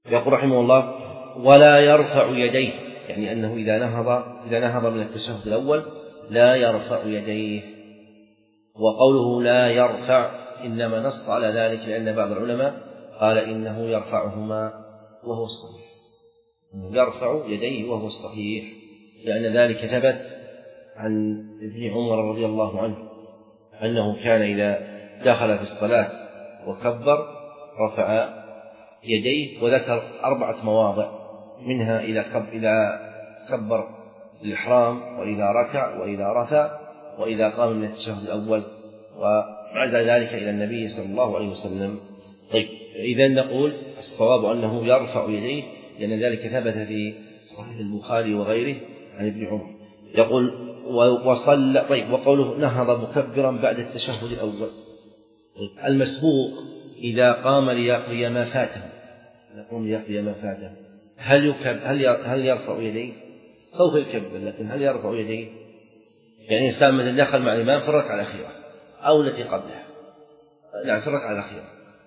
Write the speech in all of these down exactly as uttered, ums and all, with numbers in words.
يقول رحمه الله: ولا يرفع يديه، يعني أنه إذا نهض إذا نهض من التشهد الأول لا يرفع يديه. وقوله لا يرفع إنما نص على ذلك لأن بعض العلماء قال إنه يرفعهما وهو الصحيح، يرفع يديه وهو الصحيح، لأن ذلك ثبت عن ابن عمر رضي الله عنه أنه كان إذا دخل في الصلاة وكبر رفع يديه، وذكر أربعة مواضع منها إذا كبر الإحرام، وإذا ركع، وإذا رفع، وإذا قام من التشهد الأول، وعزى ذلك إلى النبي صلى الله عليه وسلم. طيب، إذن نقول الصواب أنه يرفع يديه لأن ذلك ثبت في صحيح البخاري وغيره عن ابن عمر. يقول وصلى. طيب، وقوله نهض مكبرا بعد التشهد الأول. طيب، المسبوق إذا قام ليقضي ما فاته يقوم ليقضي ما فاته هل يكب هل هل يرفع يديه؟ سوف يكبر، لكن هل يرفع يديه؟ يعني إنسان مثل دخل مع الإمام في الركعة الأخيرة أو التي قبلها، نعم في الركعة الأخيرة،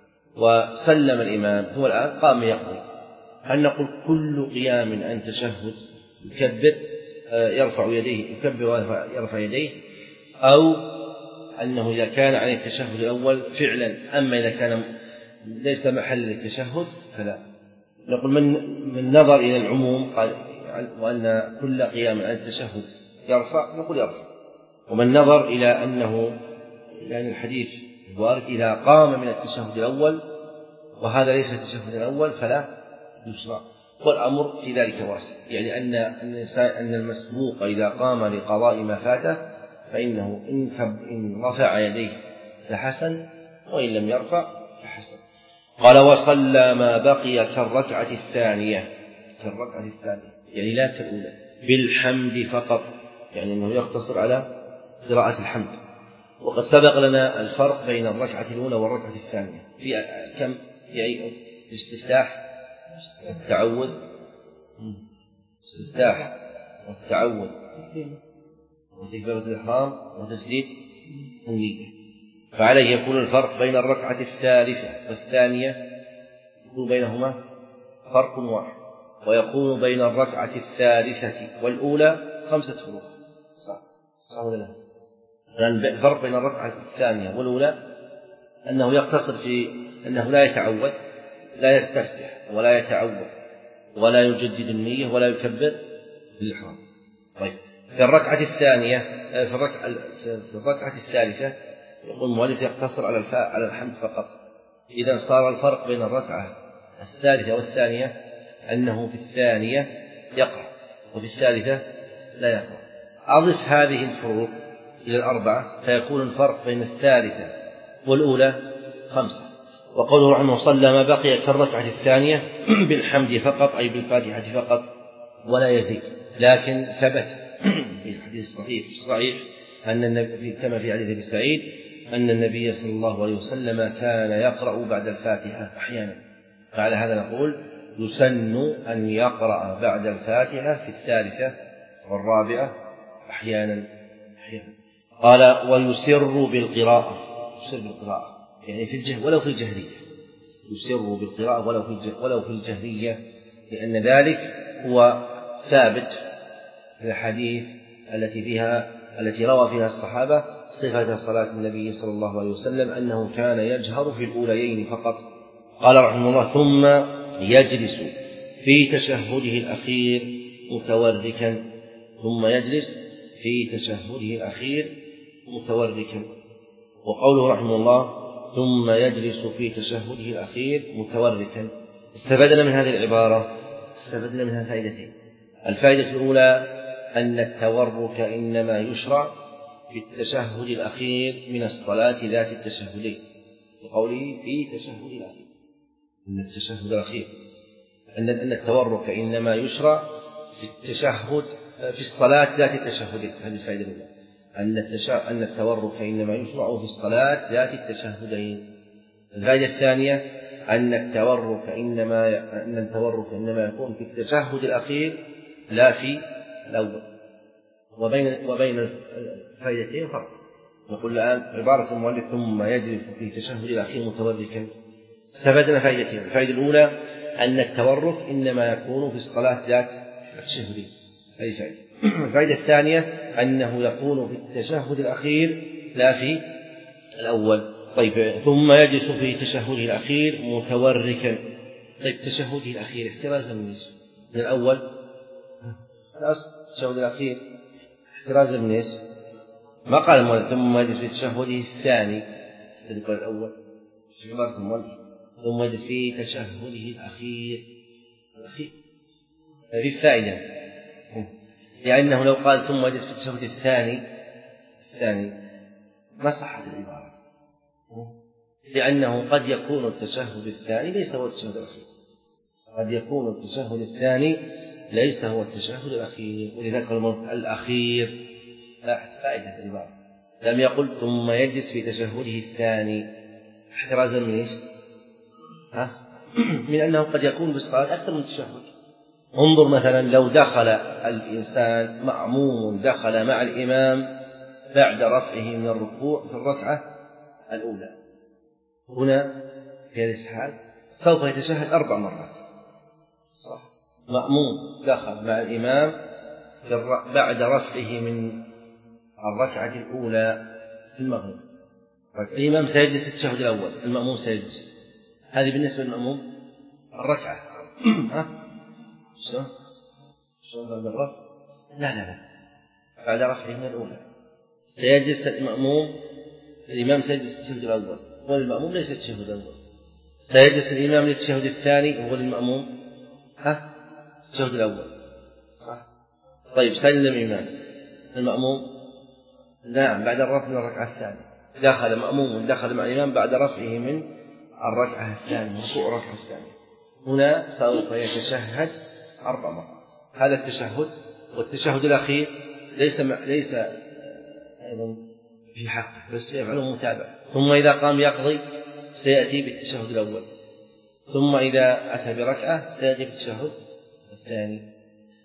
وسلم الإمام، هو الآن قام يقضي، هل نقول كل قيام عن تشهد يكبر يرفع يديه يكبر ويرفع يديه، أو أنه إذا كان عن التشهد الأول فعلا، أما إذا كان ليس محل للتشهد فلا؟ نقول من من نظر إلى العموم قال وأن كل قيام عن التشهد يرفع، نقول يرفع. ومن نظر إلى أنه يعني الحديث الوارد إذا قام من التشهد الأول وهذا ليس التشهد الأول فلا يشرع، والأمر في ذلك واسع، يعني أن أن المسبوق إذا قام لقضاء ما فاته فإنه إن رفع يديه فحسن، وإن لم يرفع فحسن. قال وصلى ما بقي كالركعة الثانية كالركعة الثانية يعني لا كالأولى بالحمد فقط، يعني أنه يقتصر على قراءة الحمد. وقد سبق لنا الفرق بين الركعة الأولى والركعة الثانية في كم يعني الاستفتاح والتعوذ استفتاح والتعوذ وتكبيرة الإحرام وتسديد النية، فعليه يكون الفرق بين الركعة الثالثة والثانية يكون بينهما فرق واحد، ويكون بين الركعة الثالثة والأولى خمسة فروق. صح صح ولا لا؟ لأن الفرق بين الركعة الثانية والأولى أنه يقتصر في أنه لا يتعود، لا يستفتح ولا يتعود ولا يجدد النية ولا يكبر بالإحرام. طيب، في الركعة الثانية في الركعة, في الركعة الثالثة يقول المؤلف يقتصر على الفاء على الحمد فقط. إذا صار الفرق بين الركعة الثالثة والثانية أنه في الثانية يقرأ وفي الثالثة لا يقرأ. أضف هذه الفروق إلى الأربعة فيكون الفرق بين الثالثة والأولى خمسة. وقوله رحمه صلى ما بقي كالركعة الثانية بالحمد فقط أي بالفاتحة فقط ولا يزيد، لكن ثبت في الحديث الصحيح الصحيح أن النبي كما في حديث أبي سعيد أن النبي صلى الله عليه وسلم كان يقرأ بعد الفاتحة أحيانا، فعلى هذا نقول يسن أن يقرأ بعد الفاتحة في الثالثة والرابعة أحيانا أحيانا. قال ويسر بالقراءة يسر بالقراءة يعني في الجهر ولو في الجهرية، يسر بالقراءة ولو في ولو في الجهرية، لأن ذلك هو ثابت في الحديث التي فيها التي روى فيها الصحابة صفة صلاة النبي صلى الله عليه وسلم أنه كان يجهر في الأوليين فقط. قال رحمه الله ثم يجلس في تشهده الأخير متوركا ثم يجلس في تشهده الأخير متوركا. وقوله رحمه الله ثم يجلس في تشهده الأخير متوركا، استفدنا من هذه العبارة استفدنا منها فائدتين. الفائدة الأولى أن التورك إنما يشرع في التشهد الأخير من الصلاة ذات التشهدين، بقوله في تشهد الأخير أن التشهد الأخير أن أن التورك إنما يشرع في التشهد في الصلاة ذات التشهدين. هذه الفائدة الأولى أن أن التورك إنما يشرع في الصلاة ذات التشهدين. الفائدة الثانية أن التورك إنما أن التورك إنما يكون في التشهد الأخير لا في الأول. وبين وبين الفائدتين فرق. نقول الآن عبارة المؤلف ثم يجلس في تشهد الأخير متوركا، استفدنا فائدتين. الفائدة الأولى أن التورك إنما يكون في الصلاة ذات التشهدين. هذه فائدة. الفائدة الثانية أنه يكون في التشهد الأخير لا في الأول. طيب ثم يجلس في تشهده الأخير متوركا. طيب تشهده الأخير احترازا من ايش؟ من الأول. الأصل التشهد الأخير احترازا من ايش؟ ما قال المؤلف ثم يجلس في تشهده الثاني الذي الأول، ثم يجلس في تشهده الأخير الأخير. هذه الفائدة، لأنه لو قال ثم يجلس في التشهد الثاني الثاني ما صحت العبارة، لأنه قد يكون التشهد الثاني ليس هو التشهد الأخير، قد يكون التشهد الثاني ليس هو التشهد الأخير، ولذلك الأخير لا فائدة العبارة. لم يقل ثم يجلس في تشهده الثاني احترازا من ايش؟ ها؟ من أنه قد يكون بالصلاة أكثر من تشهد. انظر مثلا لو دخل الإنسان مأموم دخل مع الإمام بعد رفعه من الركوع في الركعة الأولى، هنا في هذه الحال سوف يتشهد أربع مرات، صح؟ مأموم دخل مع الإمام في الر... بعد رفعه من الركعة الأولى في المغرب، الإمام سيجلس التشهد الأول، المأموم سيجلس. هذه بالنسبة للمأموم الركعة ها؟ شو؟ شو بعد الرفع؟ لا لا لا بعد رفعه من الأولى سيجلس المأموم، الإمام سيجلس التشهد الأول والمأموم ليس التشهد الأول، سيجلس الإمام للتشهد الثاني وهو المأموم ها التشهد الأول، صح؟ طيب سلم الإمام المأموم نعم بعد الرفع من الركعة الثانية، دخل مأموم دخل مع الإمام بعد رفعه من الركعة الثانية ركوع الركعة الثانية، هنا سوف يتشهد أربع مرات. هذا التشهد، والتشهد الأخير ليس ليس أيضا في حقه بس يفعله متابعة. ثم إذا قام يقضي سيأتي بالتشهد الأول، ثم إذا أتى بركعة سيأتي بالتشهد الثاني،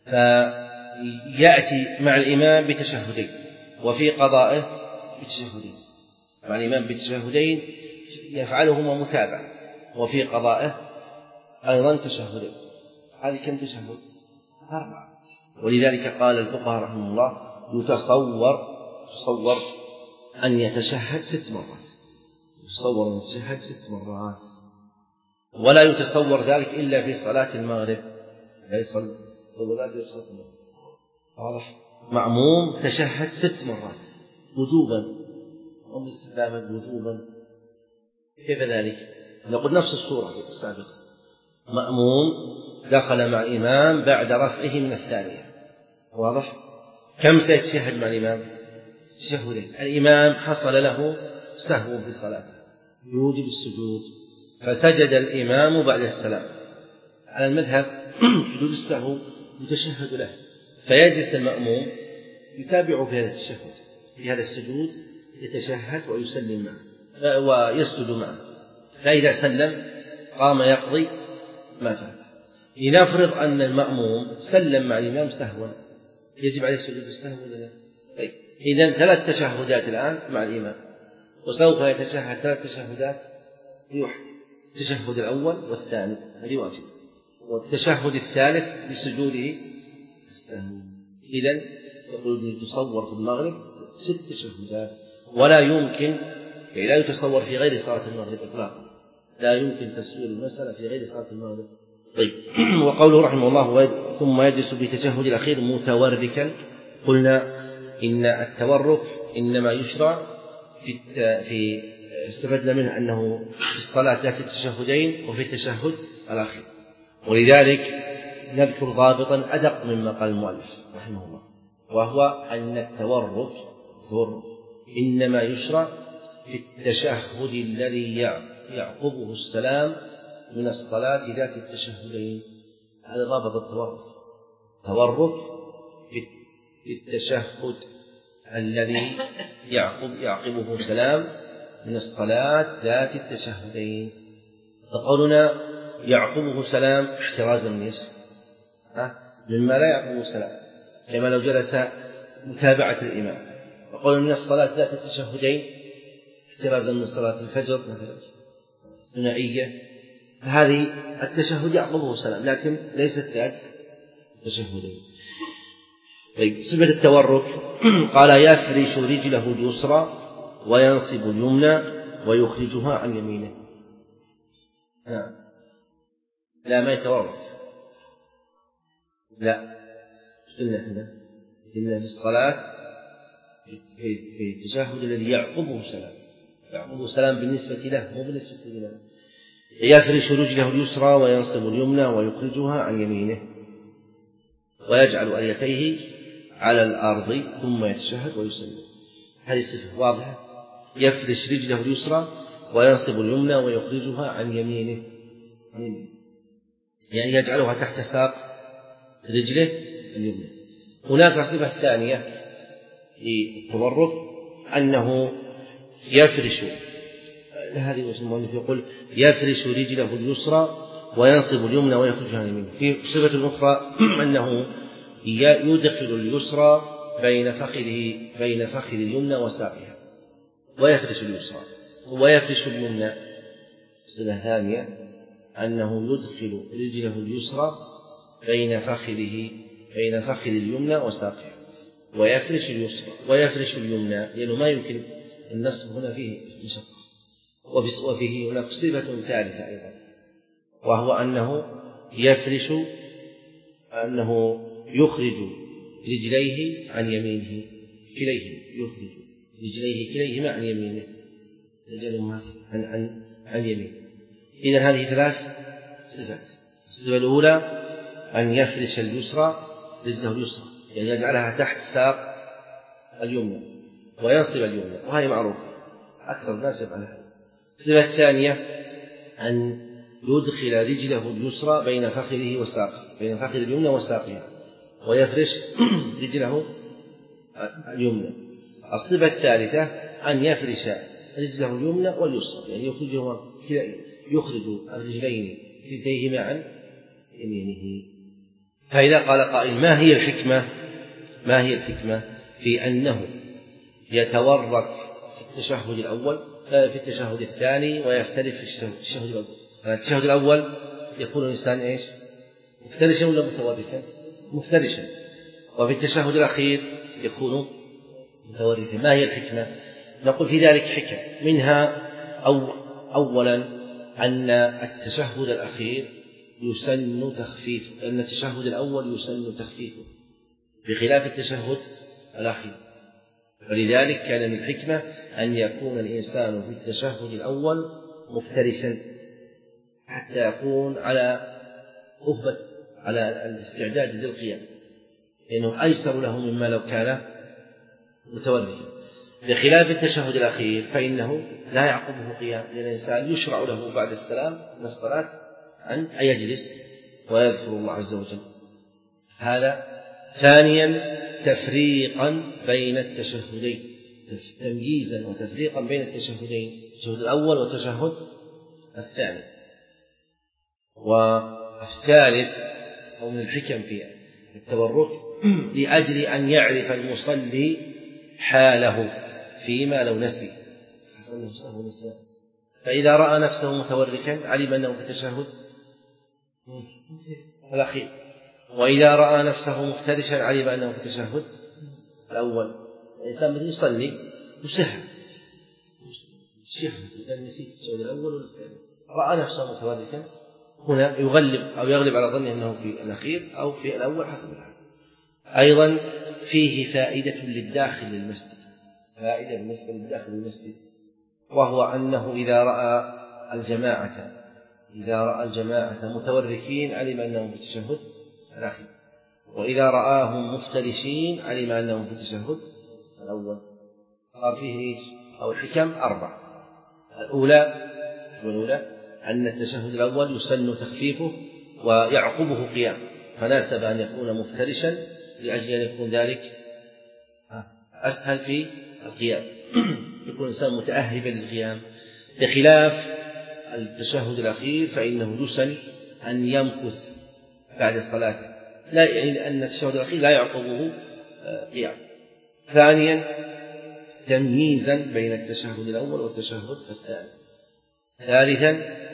فيأتي مع الإمام بتشهدين وفي قضائه بتشهدين، مع الإمام بتشهدين يفعلهما متابعة وفي قضائه أيضا تشهدين. هذه كم تشهد؟ أربعة. ولذلك قال الفقهاء رحمه الله يتصور يتصور أن يتشهد ست مرات، يتصور أن يتشهد ست مرات، ولا يتصور ذلك إلا في صلاة المغرب، لا يتصور ذلك في صلاة المغرب. واضح؟ مأموم تشهد ست مرات وجوبا أو استحبابا وجوبا. كيف ذلك؟ نقول نفس الصورة السابقة، مأموم دخل مع الإمام بعد رفعه من الثانية، واضح؟ كم سيتشهد مع الإمام؟ تشهدين. الإمام حصل له سهو في صلاته يوجب السجود فسجد الإمام بعد السلام، على المذهب سجود السهو يتشهد له، فيجلس المأموم يتابع في هذا التشهد في هذا السجود يتشهد ويسلم معه ويسجد معه، فإذا سلم قام يقضي ما فعل. لنفرض أن المأموم سلم مع الإمام سهوا، يجب عليه سجود السهو ولا لا؟ طيب إذن ثلاث تشهدات الآن مع الإمام، وسوف يتشهد ثلاث تشهدات يوحد، التشهد الأول والثاني هذه واجب، والتشهد الثالث بسجوده السهو. إذن يقول تصور في المغرب ست تشهدات، ولا يمكن لا يتصور في غير صلاة المغرب إطلاقا، لا يمكن تسوير المسألة في غير صلاة المغرب. طيب وقوله رحمه الله ثم يجلس بتشهد الأخير متوركا، قلنا إن التورك إنما يشرع في في استفدنا منه أنه في الصلاة ذات التشهدين وفي التشهد الأخير، ولذلك نذكر ضابطا أدق مما قال المؤلف رحمه الله، وهو أن التورك التورك إنما يشرع في التشهد الذي يعقبه السلام من الصلاة ذات التشهدين. هذا ضابط التورك، التورك في التشهد الذي يعقب يعقبه السلام من الصلاة ذات التشهدين. فقولنا يعقبه سلام احترازا من ايش؟ مما لا يعقبه سلام، كما لو جلس متابعة الإمام. وقول من الصلاة ذات التشهدين احترازا من صلاة الفجر مثلا ثنائية هذه التشهد يعقبه السلام، لكن ليست ذات التشهدين. طيب صفة التورك قال يفرش رجله اليسرى وينصب اليمنى ويخرجها عن يمينه. نعم. لا ما يتورك، لا قلنا هنا إن في الصلاة في التشهد الذي يعقبه السلام، يعقبه السلام بالنسبة له مو بالنسبة لنا. يفرش رجله اليسرى وينصب اليمنى ويخرجها عن يمينه ويجعل أليتيه على الأرض ثم يتشهد ويسلم. هذه الصفة واضحة. يفرش رجله اليسرى وينصب اليمنى ويخرجها عن يمينه، يعني يجعلها تحت ساق رجله اليمنى. هناك صفة ثانية للتورك أنه يفرش، هذه المؤلف يقول يفرش رجله اليسرى وينصب اليمنى ويخرجها عن يمينه. في صفة أخرى أنه يدخل اليسرى بين فخذه بين فخذ اليمنى وساقها ويفرش اليسرى ويفرش اليمنى. صفة ثانية أنه يدخل رجله اليسرى بين فخذه بين فخذ اليمنى وساقها ويفرش اليسرى ويفرش اليمنى، لأنه ما يمكن النصب هنا فيه مشقة. وفيه هناك صفة ثالثة أيضا، وهو أنه يفرش أنه يخرج رجليه عن يمينه كليهما، يخرج رجليه كليهما عن يمينه يجعلهما عن عن عن يمينه. إذا هذه ثلاث صفات. الصفة الأولى أن يفرش اليسرى رجله اليسرى، يعني يجعلها تحت ساق اليمنى وينصب اليمنى، وهي معروفة أكثر الناس يفعل هذا. الصفة الثانية أن يدخل رجله اليسرى بين فخذه وساقه بين فخذ اليمنى وساقها ويفرش رجله اليمنى. الصفة الثالثة أن يفرش رجله اليمنى واليسرى، يعني يخرجهما يخرج الرجلين كلتيهما عن يمينه. فإذا قال قائل ما هي الحكمة ما هي الحكمة في أنه يتورك في التشهد الأول في التشهد الثاني ويختلف في التشهد الأول؟ التشهد الأول يكون الإنسان إيش؟ مفترشا ولا متوركا؟ مفترشا. وفي التشهد الأخير يكون متوركا. ما هي الحكمة؟ نقول في ذلك حكم، منها أو أولا أن التشهد الأخير يسن تخفيفه، أن التشهد الأول يسن تخفيفه بخلاف التشهد الأخير. ولذلك كان من الحكمة أن يكون الإنسان في التشهد الأول مفترسا حتى يكون على أهبة على الاستعداد للقيام، لأنه أيسر له مما لو كان متوركا. بخلاف التشهد الأخير فإنه لا يعقبه قيام، لأن الإنسان يشرع له بعد السلام من الصلاة أن يجلس ويذكر الله عز وجل. هذا. ثانيا تفريقا بين التشهدين، تمييزا وتفريقا بين التشهدين، التشهد الأول والتشهد الثاني. والثالث أو من الحكم في التورك لأجل أن يعرف المصلي حاله فيما لو نسي، فإذا رأى نفسه متوركا علم أنه في التشهد الأخير، وإذا رأى نفسه مفترشا علم أنه في التشهد الأول. الإنسان مثل يصلي يسهل الشيخ إذا نسيت التشهد الأول والثاني، رأى نفسه متوركا هنا يغلب أو يغلب على ظنه أنه في الأخير أو في الأول حسب الحال. أيضا فيه فائدة للداخل للمسجد، فائدة بالنسبة للداخل للمسجد، وهو أنه إذا رأى الجماعة إذا رأى الجماعة متوركين علم أنهم في التشهد الأخير، وإذا رآهم مفترشين علم أنهم في التشهد الأول. صار فيه أو الحكم أربع. الأولى والأولى أن التشهد الأول يسن تخفيفه ويعقبه قيام، فناسب أن يكون مفترشا لأجل أن يكون ذلك أسهل في القيام، يكون الإنسان متأهبا للقيام. بخلاف التشهد الأخير فإنه يسن أن يمكث بعد الصلاة، لا يعني لأن التشهد الأخير لا يعقبه قيام. ثانيا تمييزا بين التشهد الأول والتشهد الثاني. ثالثا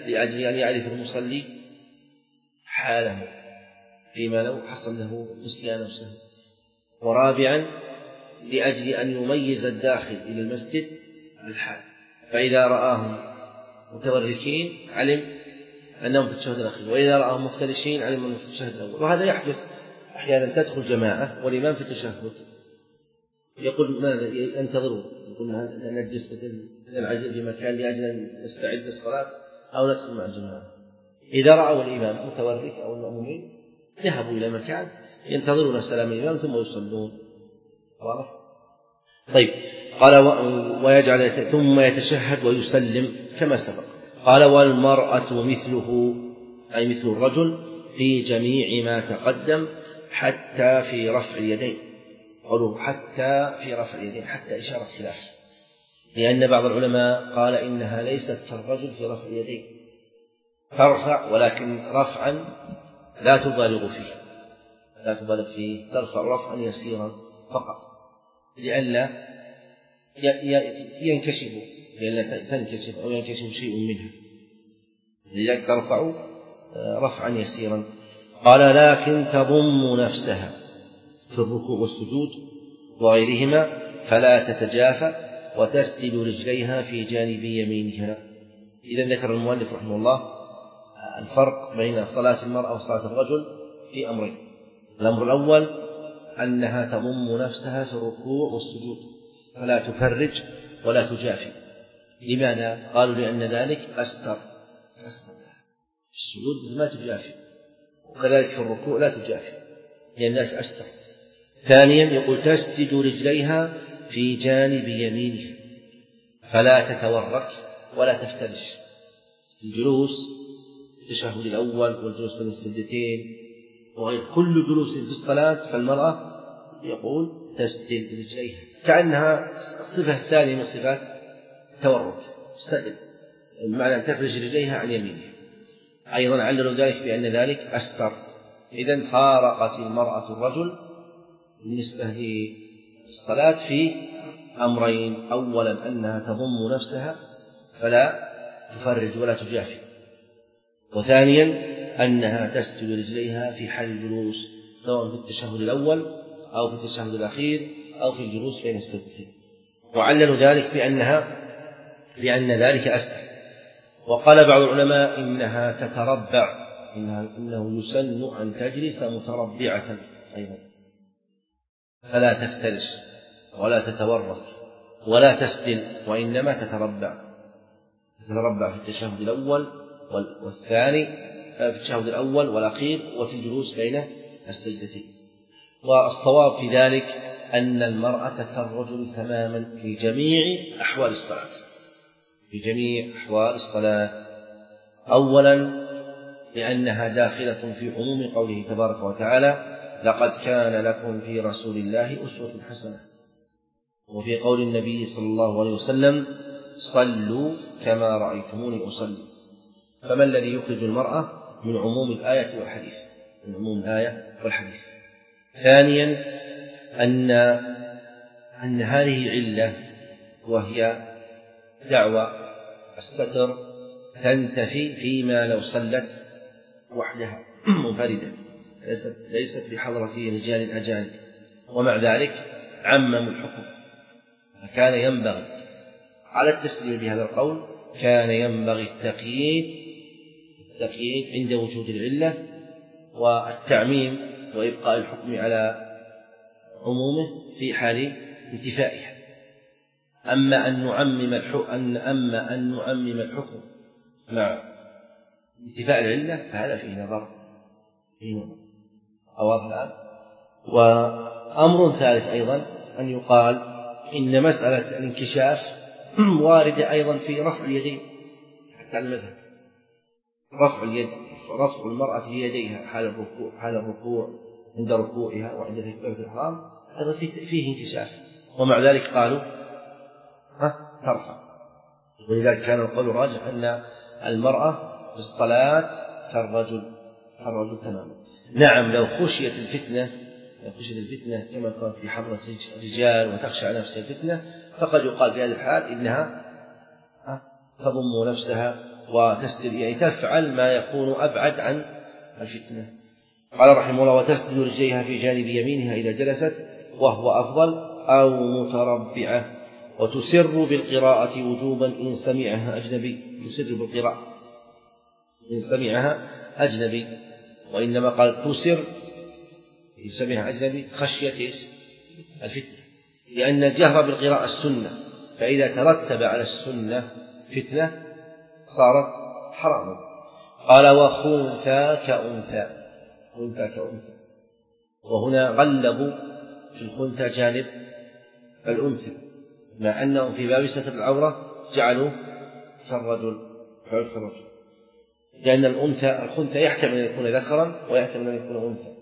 لأجل أن يعرف المصلي حاله فيما لو حصل له نسيان نفسه. ورابعا لأجل أن يميز الداخل إلى المسجد الحال، فإذا رآهم متوركين علم أنهم في التشهد الأخير، وإذا رآهم مفترشين علم أنهم في التشهد الأول. وهذا يحدث أحيانا، تدخل جماعة والإمام في التشهد يقول ماذا ينتظرون، يقول نجلس مثل العجل في مكان لأجل أن نستعد للصلاة أو ندخل مع الجماعة. إذا رأوا الإمام متورك أو المأمومين ذهبوا إلى مكان ينتظرون سلام الإمام ثم يصلون. واضح؟ طيب، قال ويجعل ثم يتشهد ويسلم كما سبق. قال والمرأة مثله، أي مثل الرجل في جميع ما تقدم حتى في رفع اليدين. قالوا حتى في رفع اليدين، حتى إشارة خلاف، لأن بعض العلماء قال إنها ليست كالرجل في رفع اليدين، ترفع ولكن رفعا لا تبالغ فيه، لا تبالغ فيه، ترفع رفعا يسيرا فقط لئلا ينكشف، لئلا تنكشف أو ينكشف شيء منها، لذلك ترفع رفعا يسيرا. قال لكن تضم نفسها في الركوع والسجود وغيرهما فلا تتجافى وتسدل رجليها في جانب يمينها. إذا ذكر المؤلف رحمه الله الفرق بين صلاة المرأة وصلاة الرجل في أمرين. الأمر الأول أنها تضم نفسها في الركوع والسجود فلا تفرج ولا تجافي. لماذا؟ قالوا لأن ذلك أستر، في السجود ما تجافي، وكذلك في الركوع لا تجافي لأن ذلك أستر. ثانيا يقول تسدد رجليها في جانب يمينها فلا تتورك ولا تفترش. الجلوس التشهد الأول والجلوس بين السجدتين وغير كل جلوس في الصلاة فالمرأة يقول تسدد رجليها، كأنها الصفة الثانية من صفات التورك، تسدد بمعنى أن تفرج رجليها عن يمينها. أيضا عللوا ذلك بأن ذلك أستر. إذن فارقت المرأة الرجل بالنسبة للصلاة في أمرين: أولا أنها تضم نفسها فلا تفرج ولا تجافي، وثانيا أنها تسدل رجليها في حال الجلوس سواء في التشهد الأول أو في التشهد الأخير أو في الجلوس بين السجدتين. وعللوا ذلك بأنها بأن ذلك أستر. وقال بعض العلماء إنها تتربع، إنها إنه يسن أن تجلس متربعة أيضا فلا تفترش ولا تتورك ولا تسدل، وإنما تتربع، تتربع في التشهد الأول والثاني، في التشهد الأول والأخير وفي الجلوس بين السجدتين. والصواب في ذلك أن المرأة كالرجل تماما في جميع أحوال الصلاة، في جميع أحوال الصلاة. أولا لأنها داخلة في عموم قوله تبارك وتعالى لقد كان لكم في رسول الله أسوة حسنة، وفي قول النبي صلى الله عليه وسلم صلوا كما رأيتموني أصلي. فما الذي يخرج المرأة من عموم الآية والحديث؟ من عموم الآية والحديث. ثانيا أن أن هذه علة وهي دعوى الستر تنتفي فيما لو صلت وحدها منفردة ليست ليست بحضرة رجال أجانب، ومع ذلك عمموا الحكم. فكان ينبغي على التسليم بهذا القول كان ينبغي التقييد التقييد عند وجود العلة والتعميم وإبقاء الحكم على عمومه في حال انتفائها. أما أن نعمم الحكم أن أما أن نعمم الحكم مع انتفاء العلة فهذا فيه نظر فيه نظر أواضح الآن. وأمر ثالث أيضا أن يقال إن مسألة الانكشاف واردة أيضا في رفع اليدين حتى المذهب، رفع اليد رفع المرأة بيديها حال الركوع حال الركوع عند ركوعها وعند تكبيرة الإحرام هذا فيه انكشاف، ومع ذلك قالوا ها ترفع. ولذلك كان القول الراجح أن المرأة في الصلاة كالرجل كالرجل تماما. نعم لو خشيت الفتنة لو خشيت الفتنة كما كانت في حضرة رجال وتخشى على نفسها الفتنة فقد يقال في هذه الحال إنها تضم نفسها وتسجد يعني تفعل ما يكون أبعد عن الفتنة. قال رحمه الله: وتسجد رجليها في جانب يمينها إذا جلست وهو أفضل، أو متربعة. وتسر بالقراءة وجوبا إن سمعها أجنبي، تسر بالقراءة إن سمعها أجنبي، وإنما قال تسر إن سمعها أجنبي خشية الفتنة، لأن الجهر بالقراءة السنة، فإذا ترتب على السنة فتنة صارت حراما. قال: وخنثى كأنثى، خنثى كأنثى. وهنا غلبوا في الخنثى جانب الأنثى، مع أنهم في باب ستر العورة جعلوا كالرجل، لأن الأنثى الخنثى يحتمل أن يكون ذكرا ويحتمل أن يكون أنثى،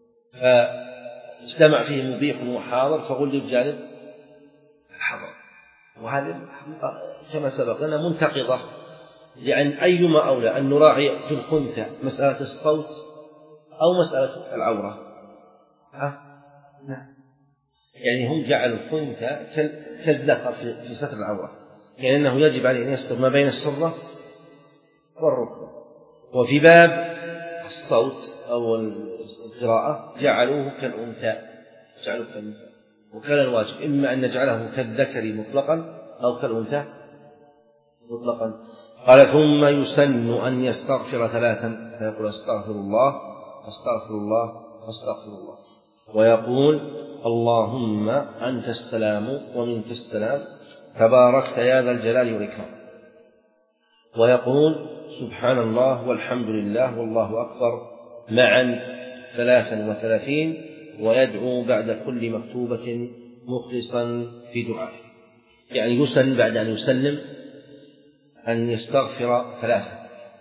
فاجتمع فيه مبيح وحاضر فغلب جانب الحضر. وهذا كما سبق لنا منتقضة، لأن أيما أولى أن نراعي في الخنثى مسألة الصوت أو مسألة العورة؟ ها؟ نعم. يعني هم جعلوا الخنثى كالذكر في ستر العورة، يعني أنه يجب عليه أن يستر ما بين السرة والركبة. وفي باب الصوت أو القراءة جعلوه كالأنثى، جعلوه كالأنثى، وكان الواجب إما أن نجعله كالذكر مطلقا أو كالأنثى مطلقا. قال: ثم يسن أن يستغفر ثلاثا، فيقول: أستغفر الله أستغفر الله أستغفر الله، ويقول: اللهم أنت السلام ومنك السلام تباركت يا ذا الجلال والإكرام، ويقول: سبحان الله والحمد لله والله أكبر معا ثلاثا وثلاثين، ويدعو بعد كل مكتوبة مخلصا في دعائه. يعني يسن بعد أن يسلم أن يستغفر ثلاثا،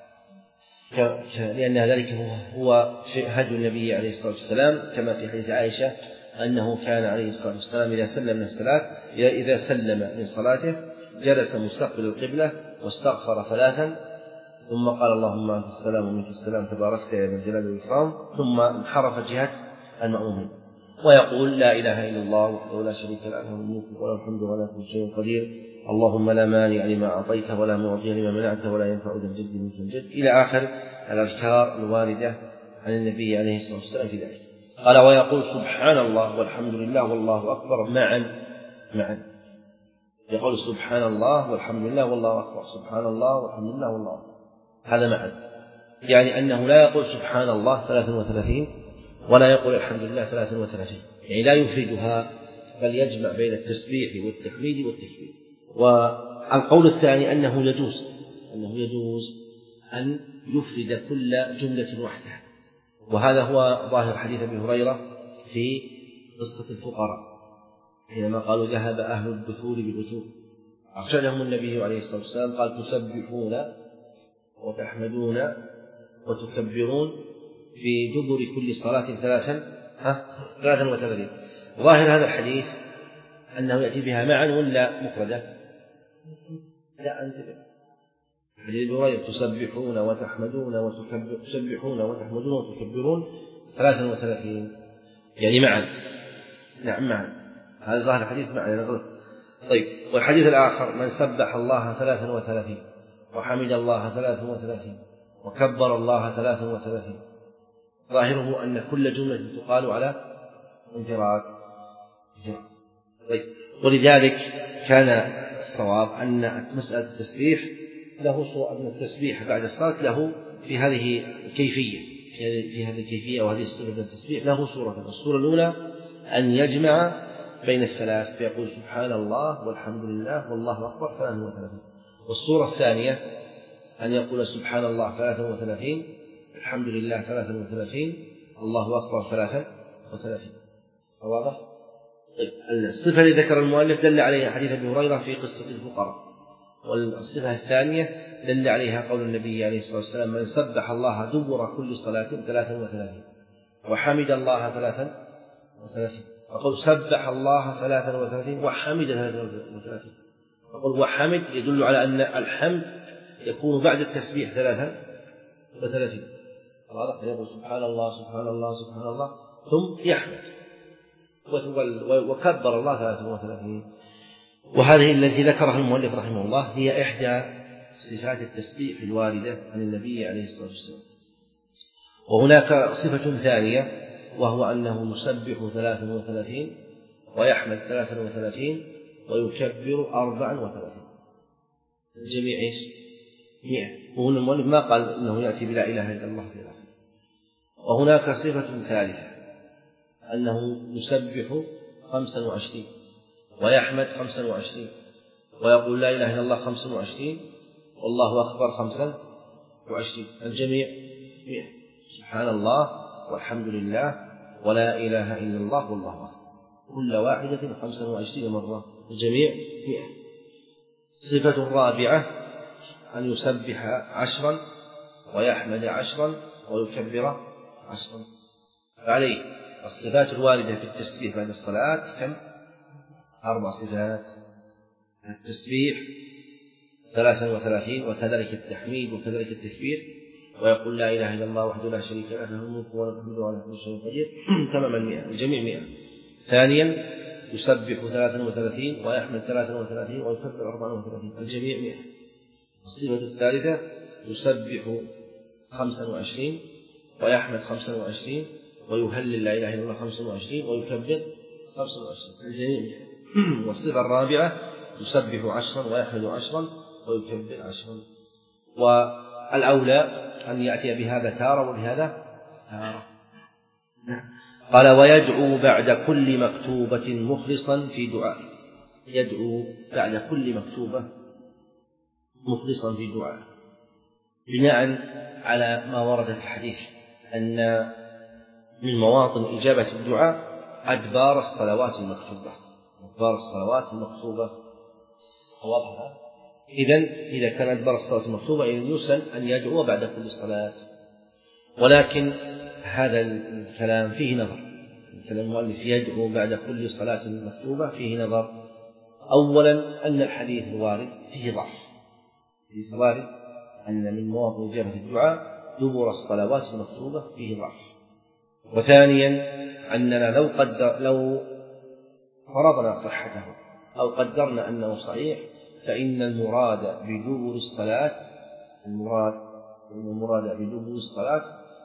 لأن ذلك هو هدي النبي عليه الصلاة والسلام، كما في حديث عائشة أنه كان عليه الصلاة والسلام إذا سلم من الصلاة إذا سلم من صلاته جلس مستقبل القبلة واستغفر ثلاثا، ثم قال: اللهم أنت السلام ومنك السلام تباركت يا ذا الجلال والإكرام، ثم انحرف جهة المأمومين ويقول: لا إله إلا الله وحده لا شريك له، له الملك وله الحمد وله كل شيء قدير، اللهم لا مانع لما أعطيته ولا معطي لما منعته ولا ينفع ذا الجد منك الجد، إلى آخر الأذكار الواردة عن النبي عليه الصلاة والسلام في ذلك. قال: ويقول: سبحان الله والحمد لله والله أكبر معا معا. يقول: سبحان الله والحمد لله والله أكبر، سبحان الله والحمد لله والله أكبر، هذا معا، يعني أنه لا يقول سبحان الله ثلاثا وثلاثين ولا يقول الحمد لله ثلاثا وثلاثين، يعني لا يفردها بل يجمع بين التسبيح والتحميد والتكبير. والقول الثاني أنه يجوز أنه يجوز أن يفرد كل جملة وحدها، وهذا هو ظاهر حديث أبي هريرة في قصة الفقراء حينما قالوا: ذهب أهل الدثور بالأجور، أرشدهم النبي عليه الصلاة والسلام قال: تسبحون وتحمدون وتكبرون في دبر كل صلاة ثلاثا ها ثلاثا وثلاثين. ظاهر هذا الحديث أنه يأتي بها معا ولا مفردة؟ لا، انتبه، حديث أبي هريرة: تسبحون وتحمدون وتكبرون تسبحون وتحمدون وتكبرون ثلاثا وثلاثين، يعني معا. نعم معا، هذا ظاهر الحديث معا. طيب، والحديث الآخر: من سبح الله ثلاثا وثلاثين وحمد الله ثلاثا وثلاثين وكبر الله ثلاثا وثلاثين، ظاهره أن كل جملة تقال على انفراد. طيب، ولذلك كان الصواب أن مسألة التسبيح له صورة، أن التسبيح بعد الصلاة له في هذه الكيفية في هذه الكيفية وهذه الصفة من التسبيح له صورة. الصورة الأولى أن يجمع بين الثلاث فيقول: سبحان الله والحمد لله والله أكبر ثلاثا وثلاثين. والصورة الثانية أن يقول: سبحان الله ثلاثا وثلاثين، الحمد لله ثلاثا وثلاثين، الله أكبر ثلاثا وثلاثين. واضح؟ طيب، الصفة التي ذكر المؤلف دل عليها حديث أبي هريرة في قصة الفقراء، والصفة الثانية دل عليها قول النبي عليه الصلاة والسلام: من سبح الله دبر كل صلاة ثلاثا وثلاثين وحمد الله ثلاثا وثلاثين. أقول: سبح الله ثلاثا وثلاثين وحمد ثلاثا وثلاثين. أقول: وحمد يدل على أن الحمد يكون بعد التسبيح ثلاثا وثلاثين. واضح؟ يقول: سبحان الله سبحان الله سبحان الله ثم يحمد وكبر الله ثلاثا وثلاثين. وهذه التي ذكرها المؤلف رحمه الله هي إحدى صفات التسبيح الواردة عن النبي عليه الصلاة والسلام. وهناك صفة ثانية وهو أنه يسبح ثلاثا وثلاثين ويحمد ثلاثا وثلاثين ويكبر أربعا وثلاثين، الجميع إيش؟ مئة. وهنا المؤلف ما قال إنه يأتي بلا إله إلا الله في الآخر. وهناك صفة ثالثة أنه يسبح خمسا وعشرين ويحمد خمسا وعشرين ويقول لا إله إلا الله خمسا وعشرين والله أكبر خمسا وعشرين، الجميع مئة. سبحان الله والحمد لله ولا إله إلا الله والله أكبر، كل واحدة خمسا وعشرين مرة، الجميع مئة. صفة الرابعة أن يسبح عشرا ويحمد عشرا ويكبر عشرا. فعليه الصفات الواردة في التسبيح بعد الصلاة كم؟ أربع صفات: التسبيح ثلاثا وثلاثين وكذلك التحميد وكذلك التكبير، ويقول لا إله إلا الله وحده لا شريك له له الملك وله الحمد وعلى كل شيء قدير تماما مئة، الجميع مئة. ثانيا يسبح ثلاثا وثلاثين ويحمد ثلاثا وثلاثين ويكبر أربعا وثلاثين، الجميع مئة. الصفة الثالثة يسبح خمسا وعشرين ويحمد خمسا وعشرين ويهلل لا إله إلا الله خمسا وعشرين ويكبر خمسا وعشرين، الجميع مئة. والصفة الرابعة يسبح عشرا ويحمد عشرا ويكبر عشرا. والأولى أن يأتي بهذا تارة وبهذا تارة. قال ويدعو بعد كل مكتوبة مخلصا في دعائه، يدعو بعد كل مكتوبة مخلصا في دعائه، بناء على ما ورد في الحديث أن من مواطن إجابة الدعاء أدبار الصلوات المكتوبة، أدبار الصلوات المكتوبة. واضح؟ إذن إذا كان أدبار الصلاة المكتوبة إذن يسن أن يدعو بعد كل صلاة. ولكن هذا الكلام فيه نظر، الكلام المؤلف يدعو بعد كل صلاة مكتوبة فيه نظر. أولا أن الحديث الوارد فيه ضعف، الحديث الوارد أن من مواطن إجابة الدعاء دبر الصلوات المكتوبة فيه ضعف. وثانيا أننا لو قدر لو فرضنا صحته أو قدرنا أنه صحيح فإن المراد بدبر الصلاة المراد المراد بدبر الصلاة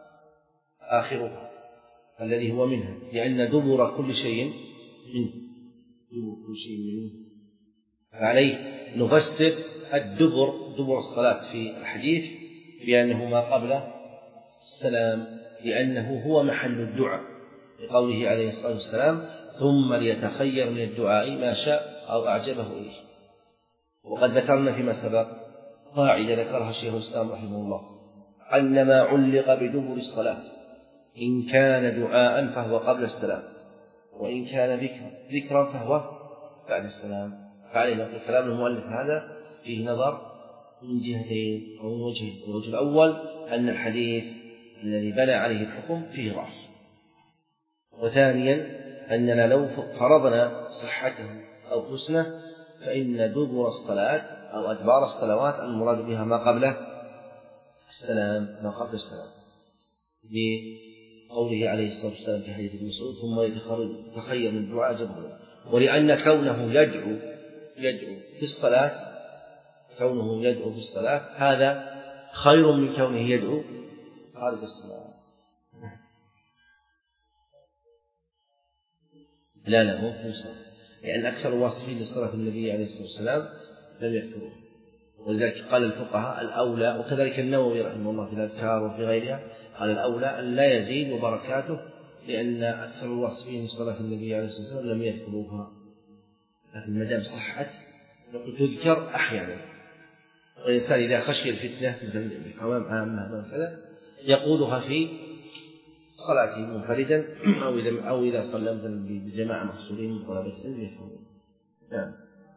آخرها الذي هو منها، لأن دبر كل شيء منه، دبر كل شيء منه. فعليه نفسر الدبر دبر الصلاة في الحديث بأنه ما قبل السلام، لأنه هو محل الدعاء، لقوله عليه الصلاة والسلام ثم ليتخير من الدعاء ما شاء أو أعجبه إليه. وقد ذكرنا فيما سبق قاعدة ذكرها الشيخ الإسلام رحمه الله أن ما علق بدبر الصلاة إن كان دعاء فهو قبل السلام، وإن كان ذكرا فهو بعد السلام. فعلينا الكلام المؤلف هذا فيه نظر من جهتين أو من وجهين. الوجه الأول أن الحديث الذي بنى عليه الحكم فيه ضعف، وثانيا أننا لو فرضنا صحته أو حسنه فإن دبر الصلاة أو أدبار الصلوات المراد بها ما قبل السلام، ما قبل السلام، لقوله عليه الصلاة والسلام في حديث ابن مسعود ثم يتخير من الدعاء جبره. ولأن كونه يدعو يدعو في الصلاة كونه يدعو في الصلاة هذا خير من كونه يدعو خارج الصلاة. لا لا مو في الصلاة، لأن أكثر الواصفين لصلاة النبي عليه الصلاة والسلام لم يذكروه، ولذلك قال الفقهاء الأولى، وكذلك النووي رحمه الله في الأذكار وفي غيرها قال الأولى أن لا يزيد وبركاته، لأن أكثر الواصفين لصلاة النبي عليه الصلاة والسلام لم يذكروها. لكن ما دام صحت تذكر أحيانا، والإنسان إذا خشي الفتنة مثل بحمام عامة مثلا يقولها في صلاته منفردا أو إذا أو إذا صلى مثلا بجماعة محصورين من طلبة العلم يفهمون. نعم.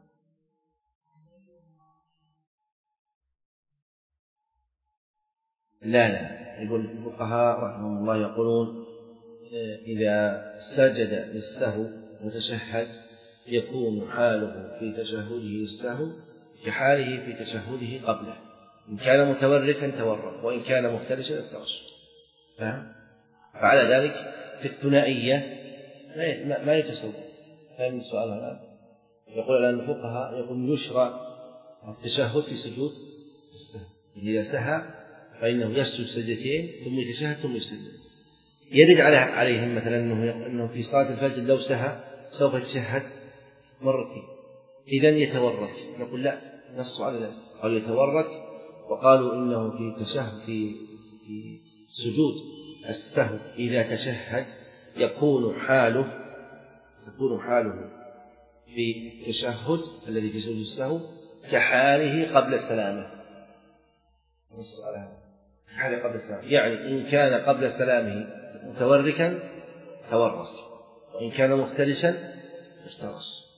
لا لا يقول الفقهاء رحمهم الله يقولون إذا سجد للسهو وتشهد يكون حاله في تشهده للسهو كحاله في تشهده قبله، إن كان متوركا تورك وإن كان مفترشا افترش. فهم؟ فعلى ذلك في الثنائية ما يتصور. فهم السؤال هذا؟ يقول الآن الفقهاء يقول يشرع التشهد في سجود إذا سهى فإنه يسجد سجدتين ثم يتشهد ثم يسلم. يرد عليهم مثلا أنه, أنه في صلاة الفجر لو سهى سوف يتشهد مرتين، إذن يتورك. نقول لا، نص على ذلك، قالوا يتورك، وقالوا إنه في تشهد في, في سجود السهو إذا تشهد يكون حاله تكون حاله في التشهد الذي في سجود السهو كحاله قبل سلامه. نص على هذا، كحاله قبل سلامه، يعني إن كان قبل سلامه متوركا تورك، وإن كان مفترشا افترش.